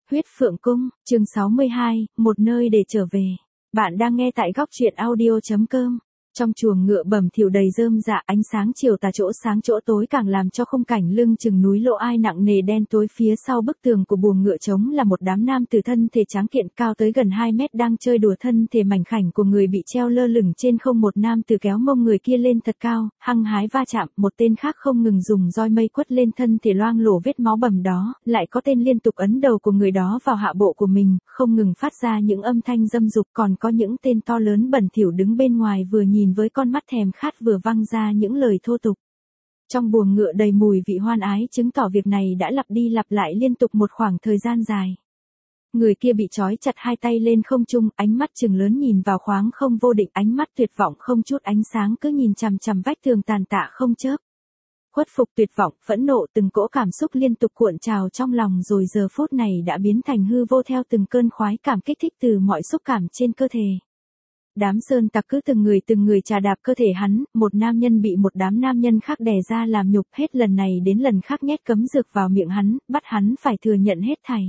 Huyết Phượng Cung, chương 62, một nơi để trở về. Bạn đang nghe tại góc truyện audio.com. Trong chuồng ngựa bẩm thỉu đầy rơm rạ, ánh sáng chiều tà chỗ sáng chỗ tối càng làm cho khung cảnh lưng chừng núi Lộ Ai nặng nề đen tối. Phía sau bức tường của buồng ngựa trống là một đám nam tử thân thể tráng kiện cao tới gần 2 mét đang chơi đùa. Thân thể mảnh khảnh của người bị treo lơ lửng trên không, một nam tử kéo mông người kia lên thật cao, hăng hái va chạm. Một tên khác không ngừng dùng roi mây quất lên thân thể loang lổ vết máu bầm đó, lại có tên liên tục ấn đầu của người đó vào hạ bộ của mình, không ngừng phát ra những âm thanh dâm dục. Còn có những tên to lớn bẩn thỉu đứng bên ngoài vừa nhìn với con mắt thèm khát vừa văng ra những lời thô tục. Trong buồng ngựa đầy mùi vị hoan ái, chứng tỏ việc này đã lặp đi lặp lại liên tục một khoảng thời gian dài. Người kia bị trói chặt hai tay lên không trung, ánh mắt trừng lớn nhìn vào khoáng không vô định, ánh mắt tuyệt vọng không chút ánh sáng, cứ nhìn chằm chằm vách tường tàn tạ không chớp. Khuất phục, tuyệt vọng, phẫn nộ, từng cỗ cảm xúc liên tục cuộn trào trong lòng, rồi giờ phút này đã biến thành hư vô theo từng cơn khoái cảm kích thích từ mọi xúc cảm trên cơ thể. Đám sơn tặc cứ từng người chà đạp cơ thể hắn, một nam nhân bị một đám nam nhân khác đè ra làm nhục, hết lần này đến lần khác nhét cấm dược vào miệng hắn, bắt hắn phải thừa nhận hết thảy.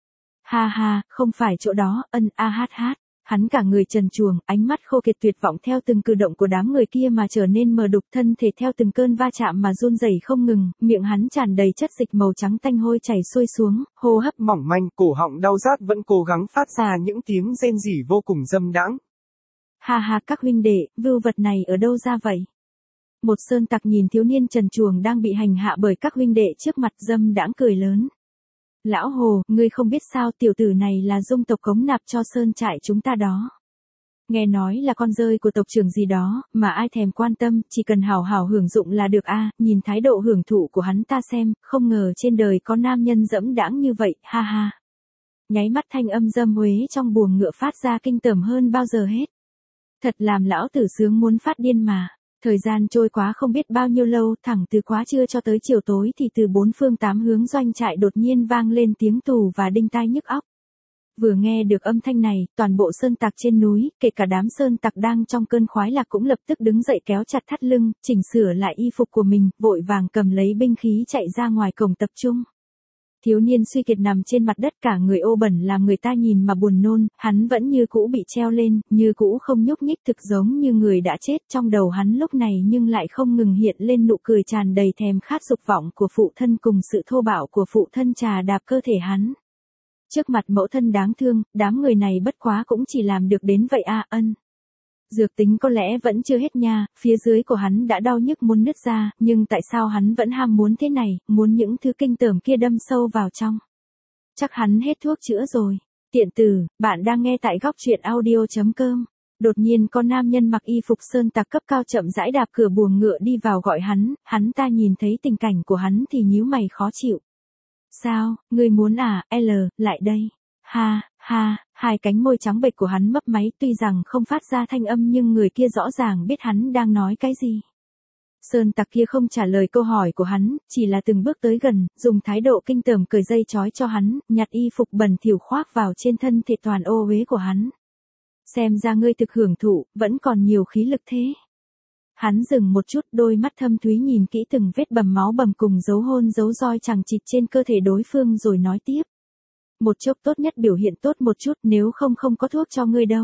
Ha ha, không phải chỗ đó, hát. Hắn cả người trần truồng, ánh mắt khô kiệt tuyệt vọng theo từng cử động của đám người kia mà trở nên mờ đục, thân thể theo từng cơn va chạm mà run rẩy không ngừng, miệng hắn tràn đầy chất dịch màu trắng tanh hôi chảy xuôi xuống, hô hấp mỏng manh, cổ họng đau rát vẫn cố gắng phát ra những tiếng rên rỉ vô cùng dâm đãng. Ha ha, các huynh đệ, vưu vật này ở đâu ra vậy? Một sơn tặc nhìn thiếu niên trần truồng đang bị hành hạ bởi các huynh đệ trước mặt, dâm đãng cười lớn. Lão Hồ, ngươi không biết sao, tiểu tử này là dung tộc cống nạp cho sơn trại chúng ta đó. Nghe nói là con rơi của tộc trưởng gì đó, mà ai thèm quan tâm, chỉ cần hảo hảo hưởng dụng là được a. Nhìn thái độ hưởng thụ của hắn ta xem, không ngờ trên đời có nam nhân dẫm đãng như vậy, ha ha. Nháy mắt thanh âm dâm uế trong buồng ngựa phát ra kinh tởm hơn bao giờ hết. Thật làm lão tử sướng muốn phát điên mà. Thời gian trôi quá không biết bao nhiêu lâu, thẳng từ quá trưa cho tới chiều tối thì từ bốn phương tám hướng doanh trại đột nhiên vang lên tiếng tù và đinh tai nhức óc. Vừa nghe được âm thanh này, toàn bộ sơn tặc trên núi, kể cả đám sơn tặc đang trong cơn khoái lạc cũng lập tức đứng dậy kéo chặt thắt lưng, chỉnh sửa lại y phục của mình, vội vàng cầm lấy binh khí chạy ra ngoài cổng tập trung. Thiếu niên suy kiệt nằm trên mặt đất cả người ô bẩn làm người ta nhìn mà buồn nôn, hắn vẫn như cũ bị treo lên, như cũ không nhúc nhích, thực giống như người đã chết. Trong đầu hắn lúc này nhưng lại không ngừng hiện lên nụ cười tràn đầy thèm khát dục vọng của phụ thân cùng sự thô bạo của phụ thân trà đạp cơ thể hắn. Trước mặt mẫu thân đáng thương, đám người này bất quá cũng chỉ làm được đến vậy a. Dược tính có lẽ vẫn chưa hết nha, phía dưới của hắn đã đau nhức muốn nứt ra, nhưng tại sao hắn vẫn ham muốn thế này, muốn những thứ kinh tởm kia đâm sâu vào trong. Chắc hắn hết thuốc chữa rồi. Tiện tử, bạn đang nghe tại góc truyện audio.com. Đột nhiên con nam nhân mặc y phục sơn tặc cấp cao chậm rãi đạp cửa buồng ngựa đi vào gọi hắn ta nhìn thấy tình cảnh của hắn thì nhíu mày khó chịu. Sao, ngươi muốn à, lại đây. Ha, hai cánh môi trắng bệch của hắn mấp máy, tuy rằng không phát ra thanh âm nhưng người kia rõ ràng biết hắn đang nói cái gì. Sơn tặc kia không trả lời câu hỏi của hắn, chỉ là từng bước tới gần, dùng thái độ kinh tởm cởi dây trói cho hắn, nhặt y phục bẩn thỉu khoác vào trên thân thể toàn ô uế của hắn. Xem ra ngươi thực hưởng thụ, vẫn còn nhiều khí lực thế. Hắn dừng một chút, đôi mắt thâm thúy nhìn kỹ từng vết bầm máu bầm cùng dấu hôn dấu roi chằng chịt trên cơ thể đối phương rồi nói tiếp. Một chốc tốt nhất biểu hiện tốt một chút, nếu không có thuốc cho ngươi đâu.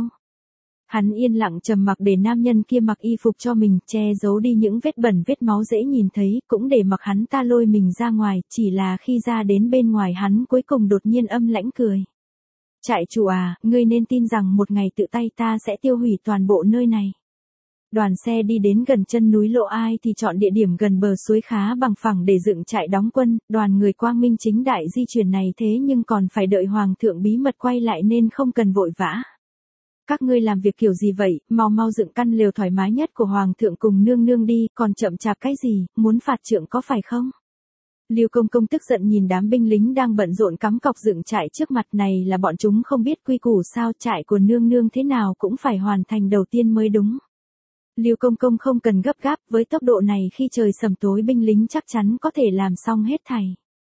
Hắn yên lặng trầm mặc để nam nhân kia mặc y phục cho mình, che giấu đi những vết bẩn vết máu dễ nhìn thấy, cũng để mặc hắn ta lôi mình ra ngoài, chỉ là khi ra đến bên ngoài hắn cuối cùng đột nhiên âm lãnh cười. Trại chủ à, ngươi nên tin rằng một ngày tự tay ta sẽ tiêu hủy toàn bộ nơi này. Đoàn xe đi đến gần chân núi Lộ Ai thì chọn địa điểm gần bờ suối khá bằng phẳng để dựng trại đóng quân, đoàn người quang minh chính đại di chuyển này thế nhưng còn phải đợi hoàng thượng bí mật quay lại nên không cần vội vã. Các ngươi làm việc kiểu gì vậy, mau dựng căn lều thoải mái nhất của hoàng thượng cùng nương nương đi, còn chậm chạp cái gì, muốn phạt trượng có phải không? Lưu Công Công tức giận nhìn đám binh lính đang bận rộn cắm cọc dựng trại trước mặt, này là bọn chúng không biết quy củ sao, trại của nương nương thế nào cũng phải hoàn thành đầu tiên mới đúng. Lưu Công Công không cần gấp gáp, với tốc độ này khi trời sầm tối binh lính chắc chắn có thể làm xong hết thảy.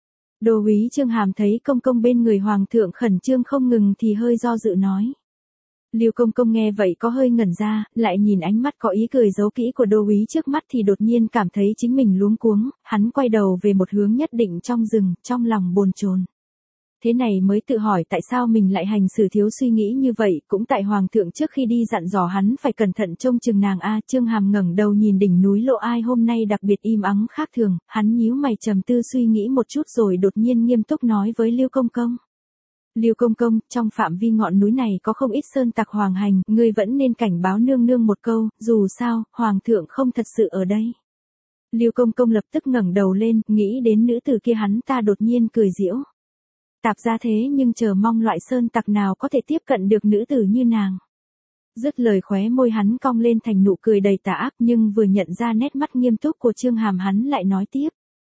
Đô úy Trương Hàm thấy Công Công bên người hoàng thượng khẩn trương không ngừng thì hơi do dự nói. Lưu Công Công nghe vậy có hơi ngẩn ra, lại nhìn ánh mắt có ý cười giấu kỹ của đô úy trước mắt thì đột nhiên cảm thấy chính mình luống cuống, hắn quay đầu về một hướng nhất định trong rừng, trong lòng bồn chồn. Thế này mới tự hỏi tại sao mình lại hành xử thiếu suy nghĩ như vậy, cũng tại hoàng thượng trước khi đi dặn dò hắn phải cẩn thận trông chừng nàng a. Chương Hàm ngẩng đầu nhìn đỉnh núi Lộ Ai hôm nay đặc biệt im ắng khác thường, hắn nhíu mày trầm tư suy nghĩ một chút rồi đột nhiên nghiêm túc nói với Lưu Công Công. Lưu Công Công, trong phạm vi ngọn núi này có không ít sơn tặc hoàng hành, ngươi vẫn nên cảnh báo nương nương một câu, dù sao, hoàng thượng không thật sự ở đây. Lưu Công Công lập tức ngẩng đầu lên, nghĩ đến nữ tử kia hắn ta đột nhiên cười giễu. Tạp ra thế nhưng chờ mong loại sơn tặc nào có thể tiếp cận được nữ tử như nàng. Dứt lời khóe môi hắn cong lên thành nụ cười đầy tà ác, nhưng vừa nhận ra nét mắt nghiêm túc của Chương Hàm hắn lại nói tiếp.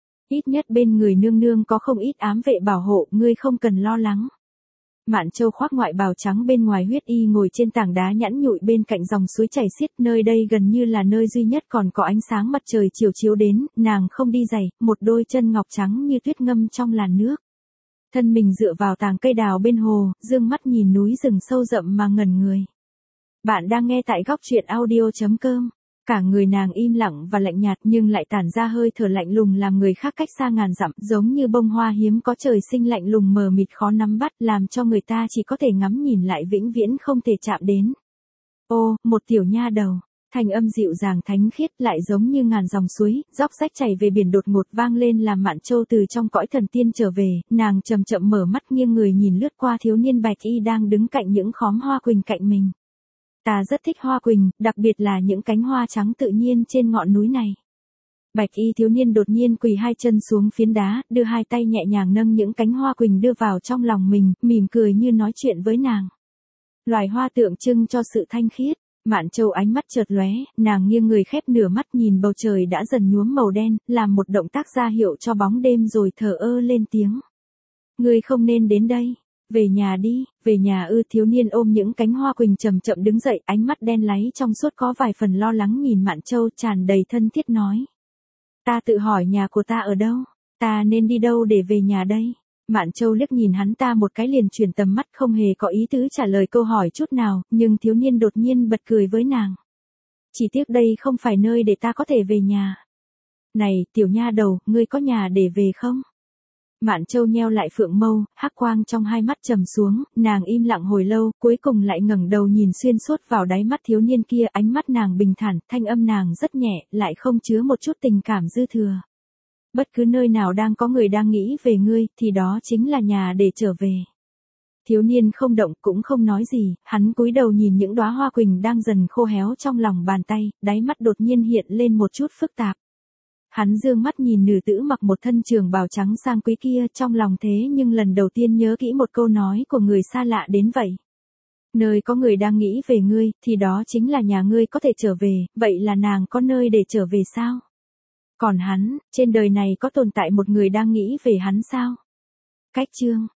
Ít nhất bên người nương nương có không ít ám vệ bảo hộ, ngươi không cần lo lắng. Mạn Châu khoác ngoại bào trắng bên ngoài huyết y ngồi trên tảng đá nhẵn nhụi bên cạnh dòng suối chảy xiết, nơi đây gần như là nơi duy nhất còn có ánh sáng mặt trời chiều chiếu đến, nàng không đi giày, một đôi chân ngọc trắng như tuyết ngâm trong làn nước. Thân mình dựa vào tàng cây đào bên hồ, dương mắt nhìn núi rừng sâu rậm mà ngẩn người. Bạn đang nghe tại góc truyện audio.com. Cả người nàng im lặng và lạnh nhạt nhưng lại tản ra hơi thở lạnh lùng làm người khác cách xa ngàn dặm, giống như bông hoa hiếm có trời sinh lạnh lùng mờ mịt khó nắm bắt, làm cho người ta chỉ có thể ngắm nhìn lại vĩnh viễn không thể chạm đến. Ô, một tiểu nha đầu. Thanh âm dịu dàng thánh khiết lại giống như ngàn dòng suối, róc rách chảy về biển đột ngột vang lên làm Mạn Châu từ trong cõi thần tiên trở về, nàng chậm chậm mở mắt nghiêng người nhìn lướt qua thiếu niên bạch y đang đứng cạnh những khóm hoa quỳnh cạnh mình. Ta rất thích hoa quỳnh, đặc biệt là những cánh hoa trắng tự nhiên trên ngọn núi này. Bạch y thiếu niên đột nhiên quỳ hai chân xuống phiến đá, đưa hai tay nhẹ nhàng nâng những cánh hoa quỳnh đưa vào trong lòng mình, mỉm cười như nói chuyện với nàng. Loài hoa tượng trưng cho sự thanh khiết. Mạn Châu ánh mắt chợt lóe, nàng nghiêng người khép nửa mắt nhìn bầu trời đã dần nhuốm màu đen, làm một động tác ra hiệu cho bóng đêm rồi thở ơ lên tiếng. Ngươi không nên đến đây. Về nhà đi, về nhà ư. Thiếu niên ôm những cánh hoa quỳnh chậm chậm đứng dậy, ánh mắt đen láy trong suốt có vài phần lo lắng nhìn Mạn Châu tràn đầy thân thiết nói. Ta tự hỏi nhà của ta ở đâu, ta nên đi đâu để về nhà đây? Mạn Châu liếc nhìn hắn ta một cái liền chuyển tầm mắt không hề có ý tứ trả lời câu hỏi chút nào, nhưng thiếu niên đột nhiên bật cười với nàng. Chỉ tiếc đây không phải nơi để ta có thể về nhà. Này, tiểu nha đầu, ngươi có nhà để về không? Mạn Châu nheo lại phượng mâu, hắc quang trong hai mắt trầm xuống, nàng im lặng hồi lâu, cuối cùng lại ngẩng đầu nhìn xuyên suốt vào đáy mắt thiếu niên kia, ánh mắt nàng bình thản, thanh âm nàng rất nhẹ, lại không chứa một chút tình cảm dư thừa. Bất cứ nơi nào đang có người đang nghĩ về ngươi, thì đó chính là nhà để trở về. Thiếu niên không động cũng không nói gì, hắn cúi đầu nhìn những đóa hoa quỳnh đang dần khô héo trong lòng bàn tay, đáy mắt đột nhiên hiện lên một chút phức tạp. Hắn dương mắt nhìn nữ tử mặc một thân trường bào trắng sang quý kia trong lòng thế nhưng lần đầu tiên nhớ kỹ một câu nói của người xa lạ đến vậy. Nơi có người đang nghĩ về ngươi, thì đó chính là nhà ngươi có thể trở về, vậy là nàng có nơi để trở về sao? Còn hắn, trên đời này có tồn tại một người đang nghĩ về hắn sao? Cách chương